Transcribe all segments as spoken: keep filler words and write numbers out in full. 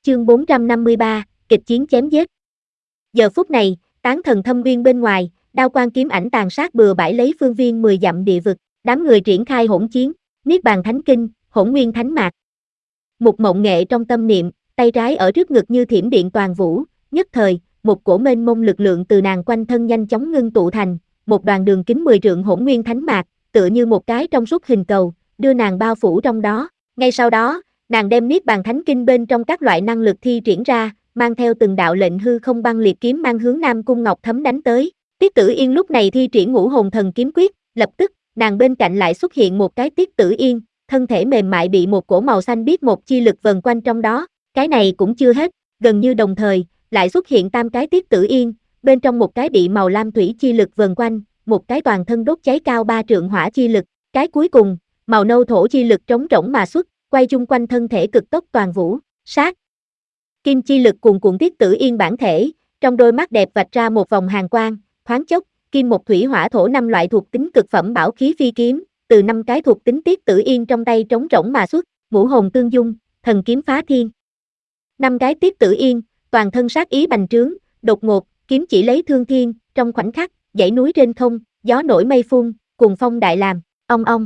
Chương bốn trăm năm mươi ba, kịch chiến chém giết. Giờ phút này, tán thần thâm uyên bên ngoài, đao quang kiếm ảnh tàn sát bừa bãi lấy phương viên mười dặm địa vực, đám người triển khai hỗn chiến, niết bàn thánh kinh, hỗn nguyên thánh mạc. Một mộng nghệ trong tâm niệm, tay trái ở trước ngực như thiểm điện toàn vũ, nhất thời, một cổ mênh mông lực lượng từ nàng quanh thân nhanh chóng ngưng tụ thành một đoàn đường kính mười trượng hỗn nguyên thánh mạc, tựa như một cái trong suốt hình cầu, đưa nàng bao phủ trong đó. Ngay sau đó, nàng đem niết bàn thánh kinh bên trong các loại năng lực thi triển ra, mang theo từng đạo lệnh hư không băng liệt kiếm mang hướng Nam Cung Ngọc Thấm đánh tới. Tiết Tử Yên lúc này thi triển ngũ hồn thần kiếm quyết, lập tức, nàng bên cạnh lại xuất hiện một cái Tiết Tử Yên, thân thể mềm mại bị một cổ màu xanh biếc một chi lực vần quanh trong đó. Cái này cũng chưa hết, gần như đồng thời, lại xuất hiện tam cái Tiết Tử Yên, bên trong một cái bị màu lam thủy chi lực vần quanh, một cái toàn thân đốt cháy cao ba trượng hỏa chi lực, cái cuối cùng, màu nâu thổ chi lực trống rỗng mà xuất, quay chung quanh thân thể cực tốc toàn vũ, sát. Kim chi lực cuồn cuộn Tiết Tử Yên bản thể, trong đôi mắt đẹp vạch ra một vòng hàn quang, thoáng chốc, kim một thủy hỏa thổ năm loại thuộc tính cực phẩm bảo khí phi kiếm, từ năm cái thuộc tính Tiết Tử Yên trong tay trống rỗng mà xuất, ngũ hồn tương dung, thần kiếm phá thiên. Năm cái Tiết Tử Yên, toàn thân sát ý bành trướng, đột ngột, kiếm chỉ lấy thương thiên, trong khoảnh khắc, dãy núi trên không, gió nổi mây phun, cùng phong đại làm, ong ong.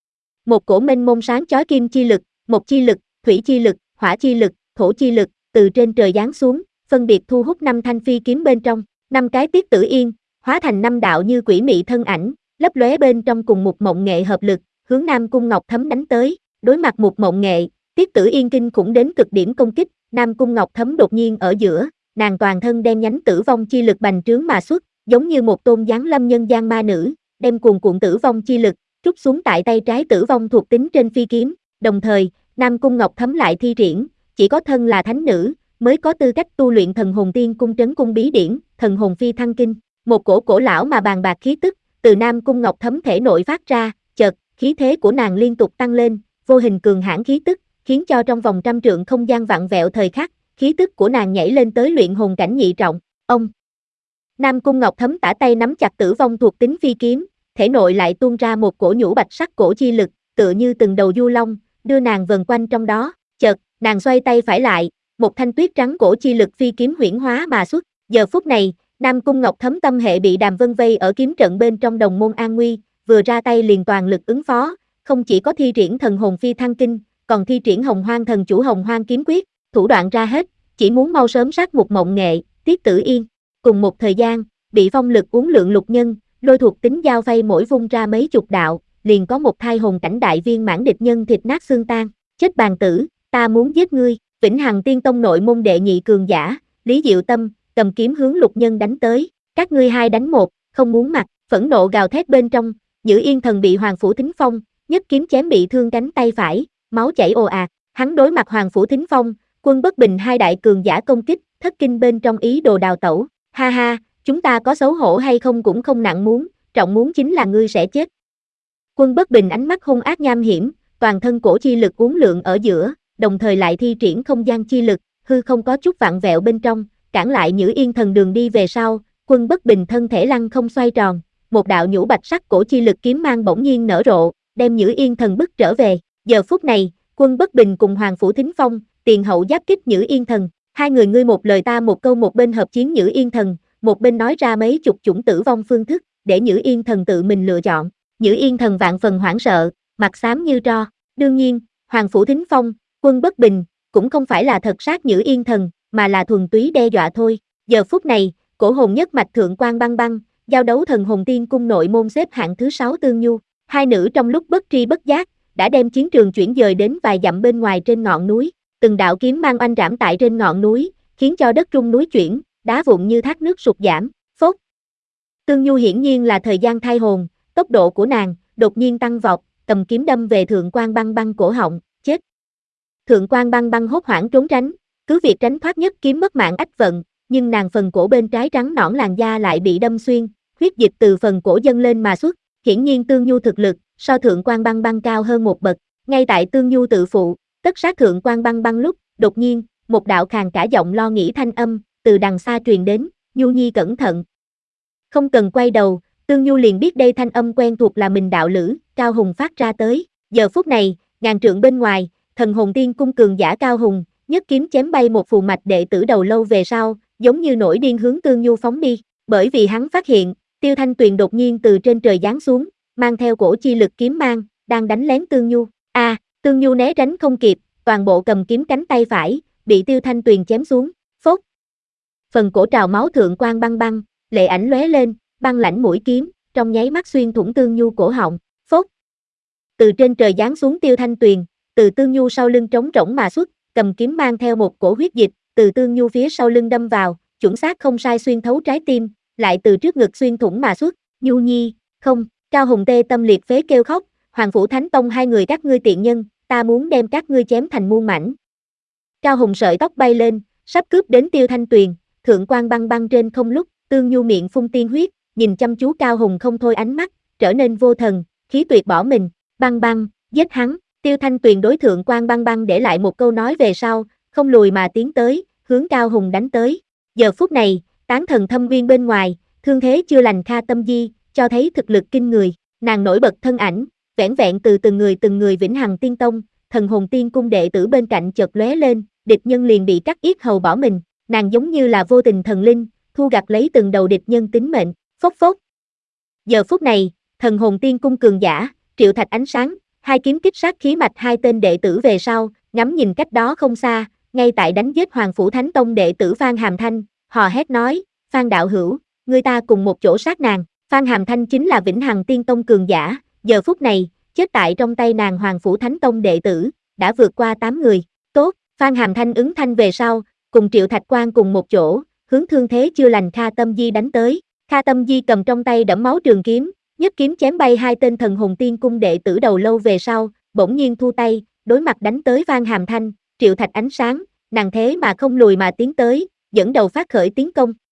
Một cổ mênh mông sáng chói kim chi lực, một chi lực, thủy chi lực, hỏa chi lực, thổ chi lực, từ trên trời giáng xuống, phân biệt thu hút năm thanh phi kiếm bên trong, năm cái Tiết Tử Yên, hóa thành năm đạo như quỷ mị thân ảnh, lấp lóe bên trong cùng một mộng nghệ hợp lực, hướng Nam Cung Ngọc Thấm đánh tới. Đối mặt một mộng nghệ, Tiết Tử Yên kinh khủng đến cực điểm công kích, Nam Cung Ngọc Thấm đột nhiên ở giữa, nàng toàn thân đem nhánh tử vong chi lực bành trướng mà xuất, giống như một tôn giáng lâm nhân gian ma nữ, đem cuồn cuộn tử vong chi lực trút xuống tại tay trái tử vong thuộc tính trên phi kiếm. Đồng thời, Nam Cung Ngọc Thấm lại thi triển, chỉ có thân là thánh nữ mới có tư cách tu luyện thần hồn tiên cung trấn cung bí điển, thần hồn phi thăng kinh. Một cổ cổ lão mà bàn bạc khí tức từ Nam Cung Ngọc Thấm thể nội phát ra, chợt, khí thế của nàng liên tục tăng lên, vô hình cường hãn khí tức, khiến cho trong vòng trăm trượng không gian vặn vẹo thời khắc, khí tức của nàng nhảy lên tới luyện hồn cảnh nhị trọng. Ông Nam Cung Ngọc Thấm tả tay nắm chặt tử vong thuộc tính phi kiếm, thể nội lại tuôn ra một cổ nhũ bạch sắc cổ chi lực, tựa như từng đầu du long, đưa nàng vần quanh trong đó. Chợt, nàng xoay tay phải lại, một thanh tuyết trắng cổ chi lực phi kiếm huyễn hóa mà xuất. Giờ phút này, Nam Cung Ngọc Thấm tâm hệ bị Đàm Vân vây ở kiếm trận bên trong đồng môn an nguy, vừa ra tay liền toàn lực ứng phó, không chỉ có thi triển thần hồn phi thăng kinh, còn thi triển Hồng Hoang thần chủ Hồng Hoang kiếm quyết, thủ đoạn ra hết, chỉ muốn mau sớm sát một mộng nghệ, Tiết Tử Yên. Cùng một thời gian, bị phong lực uốn lượn lục nhân, lôi thuộc tính giao vây mỗi vung ra mấy chục đạo, liền có một thai hồn cảnh đại viên mãn địch nhân thịt nát xương tan. Chết bàn tử, ta muốn giết ngươi. Vĩnh Hằng Tiên Tông nội môn đệ nhị cường giả, Lý Diệu Tâm, cầm kiếm hướng lục nhân đánh tới. Các ngươi hai đánh một, không muốn mặt, phẫn nộ gào thét bên trong, Nhữ Yên Thần bị Hoàng Phủ Thính Phong nhất kiếm chém bị thương cánh tay phải, máu chảy ồ ạt. Hắn đối mặt Hoàng Phủ Thính Phong, Quân Bất Bình hai đại cường giả công kích, thất kinh bên trong ý đồ đào tẩu. Ha ha, chúng ta có xấu hổ hay không cũng không nặng muốn, trọng muốn chính là ngươi sẽ chết. Quân Bất Bình ánh mắt hung ác nham hiểm, toàn thân cổ chi lực uốn lượn ở giữa, đồng thời lại thi triển không gian chi lực, hư không có chút vặn vẹo bên trong, cản lại Nhữ Yên Thần đường đi về sau. Quân Bất Bình thân thể lăn không xoay tròn, một đạo nhũ bạch sắc cổ chi lực kiếm mang bỗng nhiên nở rộ, đem Nhữ Yên Thần bức trở về. Giờ phút này, Quân Bất Bình cùng Hoàng Phủ Thính Phong tiền hậu giáp kích Nhữ Yên Thần, hai người ngươi một lời ta một câu, một bên hợp chiến Nhữ Yên Thần, một bên nói ra mấy chục chủng tử vong phương thức, để Nhữ Yên Thần tự mình lựa chọn. Nhữ Yên Thần vạn phần hoảng sợ, mặt xám như tro. Đương nhiên, Hoàng Phủ Thính Phong, Quân Bất Bình cũng không phải là thật sát Nhữ Yên Thần, mà là thuần túy đe dọa thôi. Giờ phút này, cổ hồn nhất mạch thượng quan băng băng, giao đấu thần hồn tiên cung nội môn xếp hạng thứ sáu Tương Nhu, hai nữ trong lúc bất tri bất giác đã đem chiến trường chuyển dời đến vài dặm bên ngoài trên ngọn núi. Từng đạo kiếm mang oanh rảm tại trên ngọn núi, khiến cho đất rung núi chuyển, đá vụn như thác nước sụt giảm. Phốt. Tương Nhu hiển nhiên là thời gian thai hồn, tốc độ của nàng đột nhiên tăng vọt, cầm kiếm đâm về thượng quan băng băng cổ họng, chết. Thượng quan băng băng hốt hoảng trốn tránh, cứ việc tránh thoát nhất kiếm mất mạng ách vận, nhưng nàng phần cổ bên trái trắng nõn làn da lại bị đâm xuyên, huyết dịch từ phần cổ dâng lên mà xuất. Hiển nhiên Tương Nhu thực lực so thượng quan băng băng cao hơn một bậc. Ngay tại Tương Nhu tự phụ tất sát thượng quan băng băng lúc, đột nhiên một đạo khàn cả giọng lo nghĩ thanh âm từ đằng xa truyền đến, Nhu Nhi cẩn thận. Không cần quay đầu, Tương Nhu liền biết đây thanh âm quen thuộc là mình đạo lữ Cao Hùng phát ra tới. Giờ phút này, ngàn trượng bên ngoài, thần hồn tiên cung cường giả Cao Hùng nhất kiếm chém bay một phù mạch đệ tử đầu lâu về sau, giống như nổi điên hướng Tương Nhu phóng đi, bởi vì hắn phát hiện, Tiêu Thanh Tuyền đột nhiên từ trên trời giáng xuống, mang theo cổ chi lực kiếm mang, đang đánh lén Tương Nhu. A, à, Tương Nhu né tránh không kịp, toàn bộ cầm kiếm cánh tay phải, bị Tiêu Thanh Tuyền chém xuống, phốt. Phần cổ trào máu thượng quang băng băng, lệ ảnh lóe lên, băng lãnh mũi kiếm, trong nháy mắt xuyên thủng Tương Nhu cổ họng, phốt. Từ trên trời giáng xuống Tiêu Thanh Tuyền, từ Tương Nhu sau lưng trống rỗng mà xuất, cầm kiếm mang theo một cổ huyết dịch, từ Tương Nhu phía sau lưng đâm vào, chuẩn xác không sai xuyên thấu trái tim, lại từ trước ngực xuyên thủng mà xuất, Nhu Nhi, không, Cao Hùng tê tâm liệt phế kêu khóc, Hoàng Phủ Thánh Tông hai người các ngươi tiện nhân, ta muốn đem các ngươi chém thành muôn mảnh. Cao Hùng sợi tóc bay lên, sắp cướp đến Tiêu Thanh Tuyền, thượng quan băng băng trên không lúc, Tương Nhu miệng phun tiên huyết, nhìn chăm chú Cao Hùng không thôi ánh mắt, trở nên vô thần, khí tuyệt bỏ mình, băng băng, giết hắn, Tiêu Thanh Tuyền đối thượng quan băng băng để lại một câu nói về sau, không lùi mà tiến tới, hướng Cao Hùng đánh tới. Giờ phút này, tán thần thâm uyên bên ngoài, thương thế chưa lành Kha Tâm Di, cho thấy thực lực kinh người, nàng nổi bật thân ảnh, vẻn vẹn từ từng người từng người vĩnh hằng tiên tông, thần hồn tiên cung đệ tử bên cạnh chợt lóe lên, địch nhân liền bị cắt yết hầu bỏ mình, nàng giống như là vô tình thần linh, thu gặt lấy từng đầu địch nhân tính mệnh, phốc phốc. Giờ phút này, thần hồn tiên cung cường giả, Triệu Thạch ánh sáng, hai kiếm kích sát khí mạch hai tên đệ tử về sau, ngắm nhìn cách đó không xa, ngay tại đánh giết Hoàng Phủ Thánh Tông đệ tử Phan Hàm Thanh, hò hét nói, Phan đạo hữu, người ta cùng một chỗ sát nàng, Phan Hàm Thanh chính là vĩnh hằng tiên tông cường giả, giờ phút này, chết tại trong tay nàng Hoàng Phủ Thánh Tông đệ tử, đã vượt qua tám người, tốt, Phan Hàm Thanh ứng thanh về sau, cùng Triệu Thạch Quan cùng một chỗ, hướng thương thế chưa lành Kha Tâm Di đánh tới, Kha Tâm Di cầm trong tay đẫm máu trường kiếm, nhất kiếm chém bay hai tên thần hồn tiên cung đệ tử đầu lâu về sau, bỗng nhiên thu tay, đối mặt đánh tới Phan Hàm Thanh, Triệu Thạch ánh sáng, nàng thế mà không lùi mà tiến tới, dẫn đầu phát khởi tiến công,